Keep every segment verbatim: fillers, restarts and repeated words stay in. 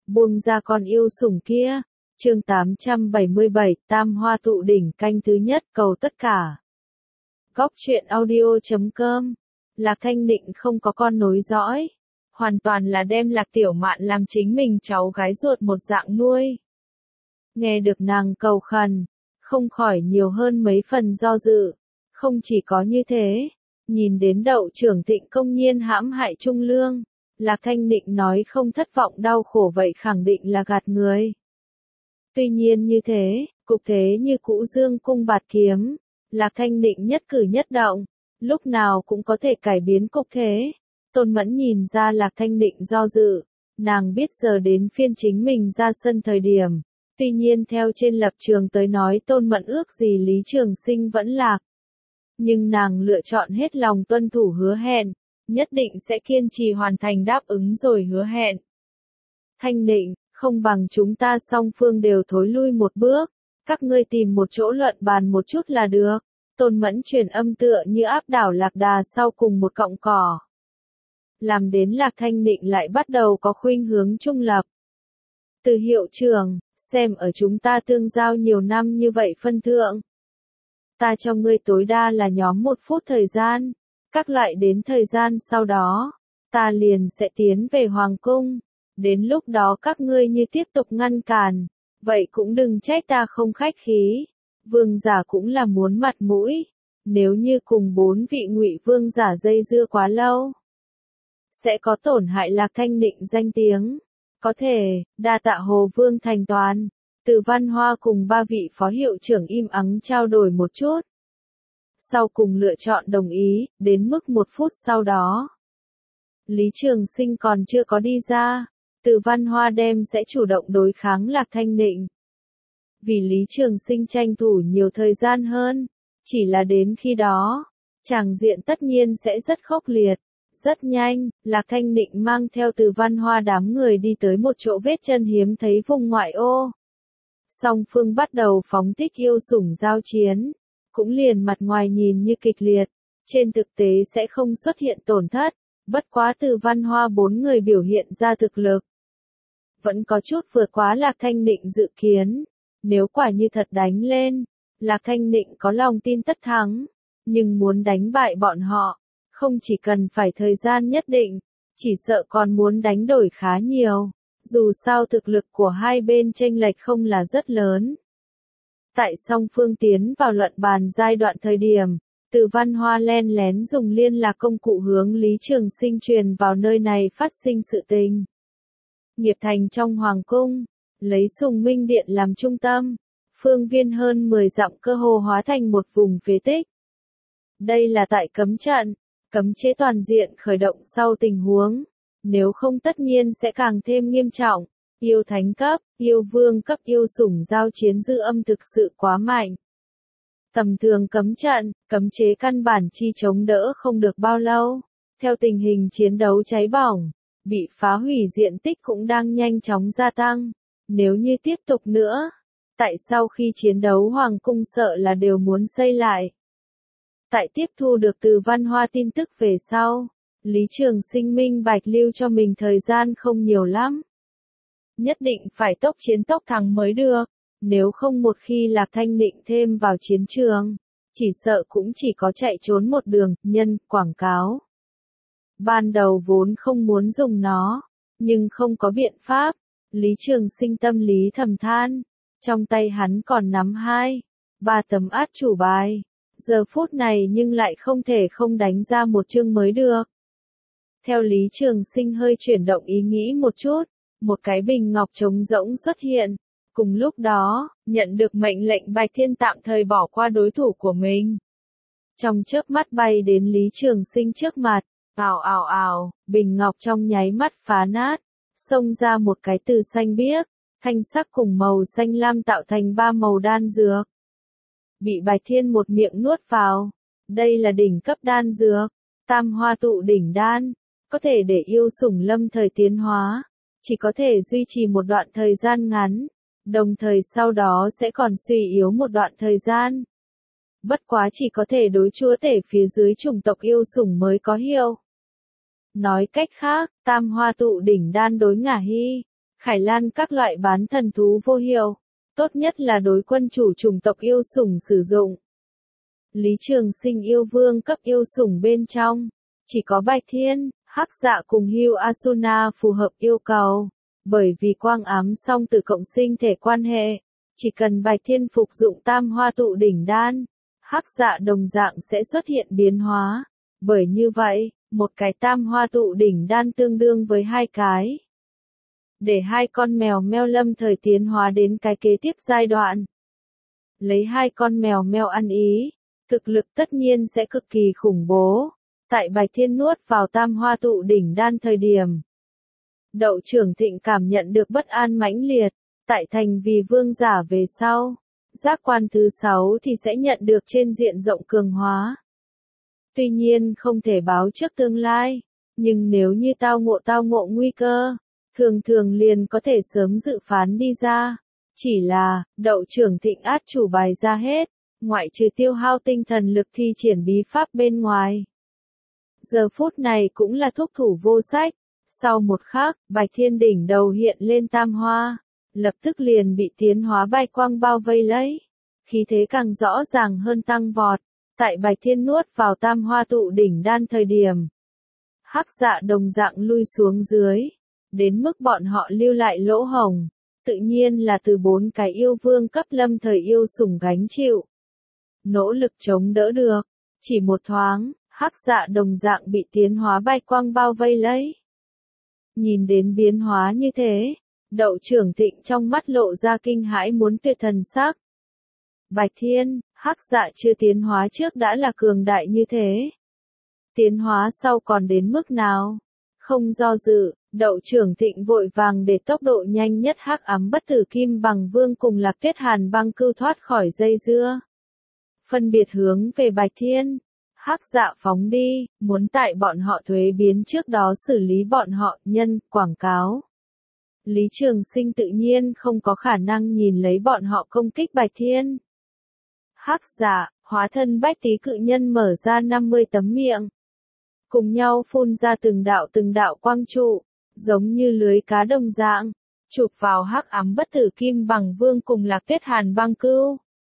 buông ra con yêu sủng kia. Chương tám trăm bảy mươi bảy, Tam Hoa Tụ Đỉnh canh thứ nhất, cầu tất cả. Góc truyện audio chấm com. Lạc Thanh Nịnh không có con nối dõi, hoàn toàn là đem Lạc Tiểu Mạn làm chính mình cháu gái ruột một dạng nuôi. Nghe được nàng cầu khẩn, không khỏi nhiều hơn mấy phần do dự. Không chỉ có như thế, nhìn đến Đậu Trưởng Thịnh công nhiên hãm hại Trung Lương, Lạc Thanh Nịnh nói không thất vọng đau khổ vậy khẳng định là gạt người. Tuy nhiên như thế, cục thế như cũ dương cung bạt kiếm, Lạc Thanh Nịnh nhất cử nhất động, lúc nào cũng có thể cải biến cục thế. Tôn Mẫn nhìn ra Lạc Thanh Nịnh do dự, nàng biết giờ đến phiên chính mình ra sân thời điểm. Tuy nhiên theo trên lập trường tới nói Tôn Mẫn ước gì Lý Trường Sinh vẫn lạc. Nhưng nàng lựa chọn hết lòng tuân thủ hứa hẹn, nhất định sẽ kiên trì hoàn thành đáp ứng rồi hứa hẹn. Thanh Nịnh, không bằng chúng ta song phương đều thối lui một bước, các ngươi tìm một chỗ luận bàn một chút là được. Tôn Mẫn truyền âm tựa như áp đảo Lạc Đà sau cùng một cọng cỏ. Làm đến Lạc Thanh Nịnh lại bắt đầu có khuynh hướng trung lập. Từ hiệu trưởng, xem ở chúng ta tương giao nhiều năm như vậy phân thượng. Ta cho ngươi tối đa là nhóm một phút thời gian, các loại đến thời gian sau đó, ta liền sẽ tiến về Hoàng Cung. Đến lúc đó các ngươi như tiếp tục ngăn cản, vậy cũng đừng trách ta không khách khí. Vương giả cũng là muốn mặt mũi, nếu như cùng bốn vị Ngụy vương giả dây dưa quá lâu, sẽ có tổn hại Lạc Thanh Nịnh danh tiếng. Có thể, đa tạ Hồ Vương thành toàn. Từ Văn Hoa cùng ba vị phó hiệu trưởng im ắng trao đổi một chút. Sau cùng lựa chọn đồng ý, đến mức một phút sau đó. Lý Trường Sinh còn chưa có đi ra, Từ Văn Hoa đem sẽ chủ động đối kháng Lạc Thanh Nịnh. Vì Lý Trường Sinh tranh thủ nhiều thời gian hơn, chỉ là đến khi đó, tràng diện tất nhiên sẽ rất khốc liệt. Rất nhanh, Lạc Thanh Nịnh mang theo Từ Văn Hoa đám người đi tới một chỗ vết chân hiếm thấy vùng ngoại ô. Song phương bắt đầu phóng thích yêu sủng giao chiến, cũng liền mặt ngoài nhìn như kịch liệt, trên thực tế sẽ không xuất hiện tổn thất, bất quá Từ Văn Hoa bốn người biểu hiện ra thực lực. Vẫn có chút vượt quá Lạc Thanh Nịnh dự kiến, nếu quả như thật đánh lên, Lạc Thanh Nịnh có lòng tin tất thắng, nhưng muốn đánh bại bọn họ, không chỉ cần phải thời gian nhất định, chỉ sợ còn muốn đánh đổi khá nhiều. Dù sao thực lực của hai bên chênh lệch không là rất lớn. Tại song phương tiến vào luận bàn giai đoạn thời điểm, Từ Văn Hoa len lén dùng liên lạc công cụ hướng Lý Trường Sinh truyền vào nơi này phát sinh sự tình. Nghiệp thành trong Hoàng Cung, lấy Sùng Minh Điện làm trung tâm, phương viên hơn mười dặm cơ hồ hóa thành một vùng phế tích. Đây là tại cấm trận, cấm chế toàn diện khởi động sau tình huống. Nếu không tất nhiên sẽ càng thêm nghiêm trọng. Yêu thánh cấp, yêu vương cấp yêu sủng giao chiến dư âm thực sự quá mạnh. Tầm thường cấm trận, cấm chế căn bản chi chống đỡ không được bao lâu. Theo tình hình chiến đấu cháy bỏng, bị phá hủy diện tích cũng đang nhanh chóng gia tăng. Nếu như tiếp tục nữa, tại sau khi chiến đấu Hoàng Cung sợ là đều muốn xây lại. Tại tiếp thu được Từ Văn Hoa tin tức về sau, Lý Trường Sinh minh bạch lưu cho mình thời gian không nhiều lắm. Nhất định phải tốc chiến tốc thắng mới được, nếu không một khi Lạc Thanh Nịnh thêm vào chiến trường, chỉ sợ cũng chỉ có chạy trốn một đường, nhân, quảng cáo. Ban đầu vốn không muốn dùng nó, nhưng không có biện pháp, Lý Trường Sinh tâm lý thầm than, trong tay hắn còn nắm hai, ba tấm át chủ bài, giờ phút này nhưng lại không thể không đánh ra một chương mới được. Theo Lý Trường Sinh hơi chuyển động ý nghĩ một chút, một cái bình ngọc trống rỗng xuất hiện. Cùng lúc đó, nhận được mệnh lệnh Bạch Thiên tạm thời bỏ qua đối thủ của mình. Trong chớp mắt bay đến Lý Trường Sinh trước mặt, ào ào ào, bình ngọc trong nháy mắt phá nát, xông ra một cái từ xanh biếc, thanh sắc cùng màu xanh lam tạo thành ba màu đan dược. Bị Bạch Thiên một miệng nuốt vào. Đây là đỉnh cấp đan dược, Tam Hoa Tụ Đỉnh đan. Có thể để yêu sủng lâm thời tiến hóa, chỉ có thể duy trì một đoạn thời gian ngắn, đồng thời sau đó sẽ còn suy yếu một đoạn thời gian. Bất quá chỉ có thể đối chúa tể phía dưới chủng tộc yêu sủng mới có hiệu. Nói cách khác, Tam Hoa Tụ Đỉnh đan đối Ngả Hy, Khải Lan các loại bán thần thú vô hiệu, tốt nhất là đối quân chủ chủng tộc yêu sủng sử dụng. Lý Trường Sinh yêu vương cấp yêu sủng bên trong, chỉ có Bạch Thiên, Hắc Dạ cùng Hugh Asuna phù hợp yêu cầu, bởi vì quang ám song tử cộng sinh thể quan hệ, chỉ cần Bạch Thiên phục dụng tam hoa tụ đỉnh đan, Hắc Dạ đồng dạng sẽ xuất hiện biến hóa, bởi như vậy, một cái tam hoa tụ đỉnh đan tương đương với hai cái. Để hai con mèo meo lâm thời tiến hóa đến cái kế tiếp giai đoạn. Lấy hai con mèo meo ăn ý, thực lực tất nhiên sẽ cực kỳ khủng bố. Tại Bạch Thiên nuốt vào tam hoa tụ đỉnh đan thời điểm, Đậu Trưởng Thịnh cảm nhận được bất an mãnh liệt, tại thành vì vương giả về sau, giác quan thứ sáu thì sẽ nhận được trên diện rộng cường hóa. Tuy nhiên không thể báo trước tương lai, nhưng nếu như tao ngộ tao ngộ nguy cơ, thường thường liền có thể sớm dự phán đi ra. Chỉ là, Đậu Trưởng Thịnh át chủ bài ra hết, ngoại trừ tiêu hao tinh thần lực thi triển bí pháp bên ngoài. Giờ phút này cũng là thúc thủ vô sách, sau một khắc, Bạch Thiên đỉnh đầu hiện lên tam hoa, lập tức liền bị tiến hóa bay quang bao vây lấy, khí thế càng rõ ràng hơn tăng vọt, tại Bạch Thiên nuốt vào tam hoa tụ đỉnh đan thời điểm. Hắc Dạ đồng dạng lui xuống dưới, đến mức bọn họ lưu lại lỗ hổng, tự nhiên là từ bốn cái yêu vương cấp lâm thời yêu sủng gánh chịu. Nỗ lực chống đỡ được, chỉ một thoáng, Hắc Dạ đồng dạng bị tiến hóa bay quang bao vây lấy. Nhìn đến biến hóa như thế, Đậu Trưởng Thịnh trong mắt lộ ra kinh hãi muốn tuyệt thần sắc. Bạch Thiên, Hắc Dạ chưa tiến hóa trước đã là cường đại như thế. Tiến hóa sau còn đến mức nào? Không do dự, Đậu Trưởng Thịnh vội vàng để tốc độ nhanh nhất Hắc Ám Bất Tử Kim Bằng Vương cùng Lạc Tuyết Hàn Băng Cưu thoát khỏi dây dưa. Phân biệt hướng về Bạch Thiên, Hắc Dạ phóng đi, muốn tại bọn họ thuế biến trước đó xử lý bọn họ, nhân, quảng cáo. Lý Trường Sinh tự nhiên không có khả năng nhìn lấy bọn họ công kích Bạch Thiên. Hắc Dạ, hóa thân bách tí cự nhân mở ra năm mươi tấm miệng. Cùng nhau phun ra từng đạo từng đạo quang trụ, giống như lưới cá đồng dạng, chụp vào Hắc Ám Bất Tử Kim Bằng Vương cùng Lạc Tuyết Hàn Băng Cưu.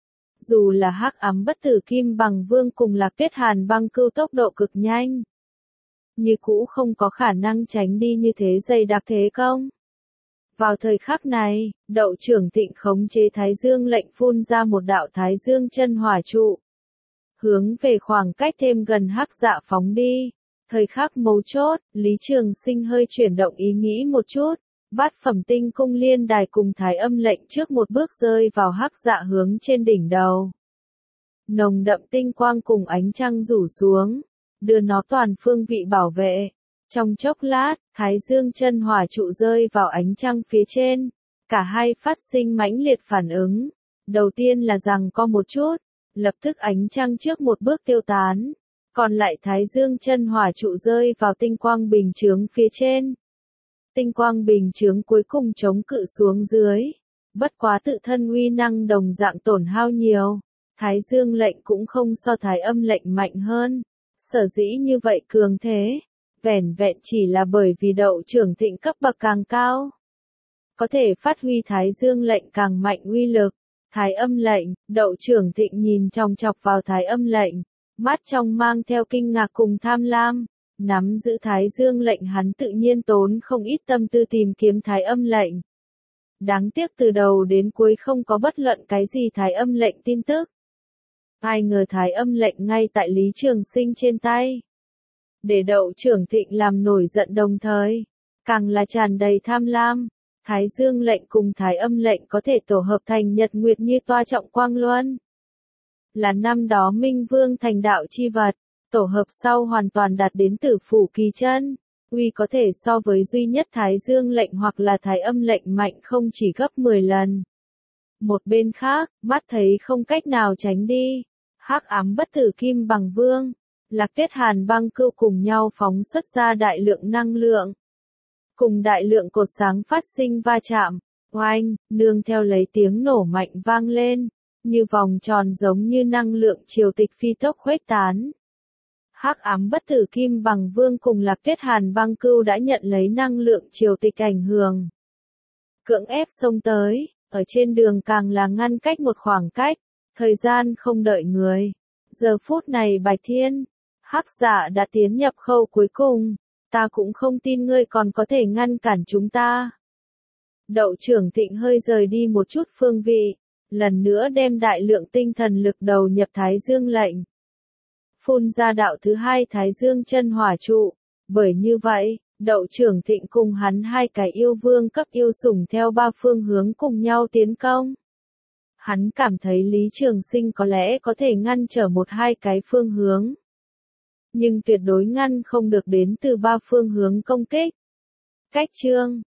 Dù là Hắc Ám Bất Tử Kim Bằng Vương cùng Lạc Tuyết Hàn Băng Cưu tốc độ cực nhanh, như cũ không có khả năng tránh đi như thế dày đặc thế công. Vào thời khắc này, Đậu Trưởng Thịnh khống chế Thái Dương lệnh phun ra một đạo Thái Dương chân hỏa trụ, hướng về khoảng cách thêm gần Hắc Dạ phóng đi. Thời khắc mấu chốt, Lý Trường Sinh hơi chuyển động ý nghĩ một chút, bát phẩm tinh cung liên đài cùng Thái Âm lệnh trước một bước rơi vào Hắc Dạ hướng trên đỉnh đầu. Nồng đậm tinh quang cùng ánh trăng rủ xuống, đưa nó toàn phương vị bảo vệ. Trong chốc lát, Thái Dương chân hỏa trụ rơi vào ánh trăng phía trên, cả hai phát sinh mãnh liệt phản ứng. Đầu tiên là rằng co một chút, lập tức ánh trăng trước một bước tiêu tán, còn lại Thái Dương chân hỏa trụ rơi vào tinh quang bình chướng phía trên. Tinh quang bình chướng cuối cùng chống cự xuống dưới, bất quá tự thân uy năng đồng dạng tổn hao nhiều, Thái Dương lệnh cũng không so Thái Âm lệnh mạnh hơn, sở dĩ như vậy cường thế, vẻn vẹn chỉ là bởi vì Đậu Trưởng Thịnh cấp bậc càng cao, có thể phát huy Thái Dương lệnh càng mạnh uy lực. Thái Âm lệnh, Đậu Trưởng Thịnh nhìn chòng chọc vào Thái Âm lệnh, mắt trong mang theo kinh ngạc cùng tham lam. Nắm giữ Thái Dương lệnh hắn tự nhiên tốn không ít tâm tư tìm kiếm Thái Âm lệnh. Đáng tiếc từ đầu đến cuối không có bất luận cái gì Thái Âm lệnh tin tức. Ai ngờ Thái Âm lệnh ngay tại Lý Trường Sinh trên tay. Để Đậu Trưởng Thịnh làm nổi giận đồng thời, càng là tràn đầy tham lam. Thái Dương lệnh cùng Thái Âm lệnh có thể tổ hợp thành nhật nguyệt như toa trọng quang luân. Là năm đó Minh Vương thành đạo chi vật. Tổ hợp sau hoàn toàn đạt đến tử phủ kỳ chân, uy có thể so với duy nhất Thái Dương lệnh hoặc là Thái Âm lệnh mạnh không chỉ gấp mười lần. Một bên khác, mắt thấy không cách nào tránh đi, Hắc Ám Bất Tử Kim Bằng Vương, Lạc Tuyết Hàn Băng Cưu cùng nhau phóng xuất ra đại lượng năng lượng. Cùng đại lượng cột sáng phát sinh va chạm, oanh, nương theo lấy tiếng nổ mạnh vang lên, như vòng tròn giống như năng lượng triều tịch phi tốc khuếch tán. Hắc Ám Bất Tử Kim Bằng Vương cùng Lạc Tuyết Hàn Băng Cưu đã nhận lấy năng lượng triều tịch ảnh hưởng. cưỡng ép xông tới, ở trên đường càng là ngăn cách một khoảng cách, thời gian không đợi người. Giờ phút này Bạch Thiên, Hắc Dạ đã tiến nhập khâu cuối cùng, ta cũng không tin ngươi còn có thể ngăn cản chúng ta. Đậu Trưởng Thịnh hơi rời đi một chút phương vị, lần nữa đem đại lượng tinh thần lực đầu nhập Thái Dương lệnh. Phun ra đạo thứ hai Thái Dương chân hỏa trụ, bởi như vậy, Đậu Trưởng Thịnh cùng hắn hai cái yêu vương cấp yêu sủng theo ba phương hướng cùng nhau tiến công. Hắn cảm thấy Lý Trường Sinh có lẽ có thể ngăn trở một hai cái phương hướng. Nhưng tuyệt đối ngăn không được đến từ ba phương hướng công kích. Cách chương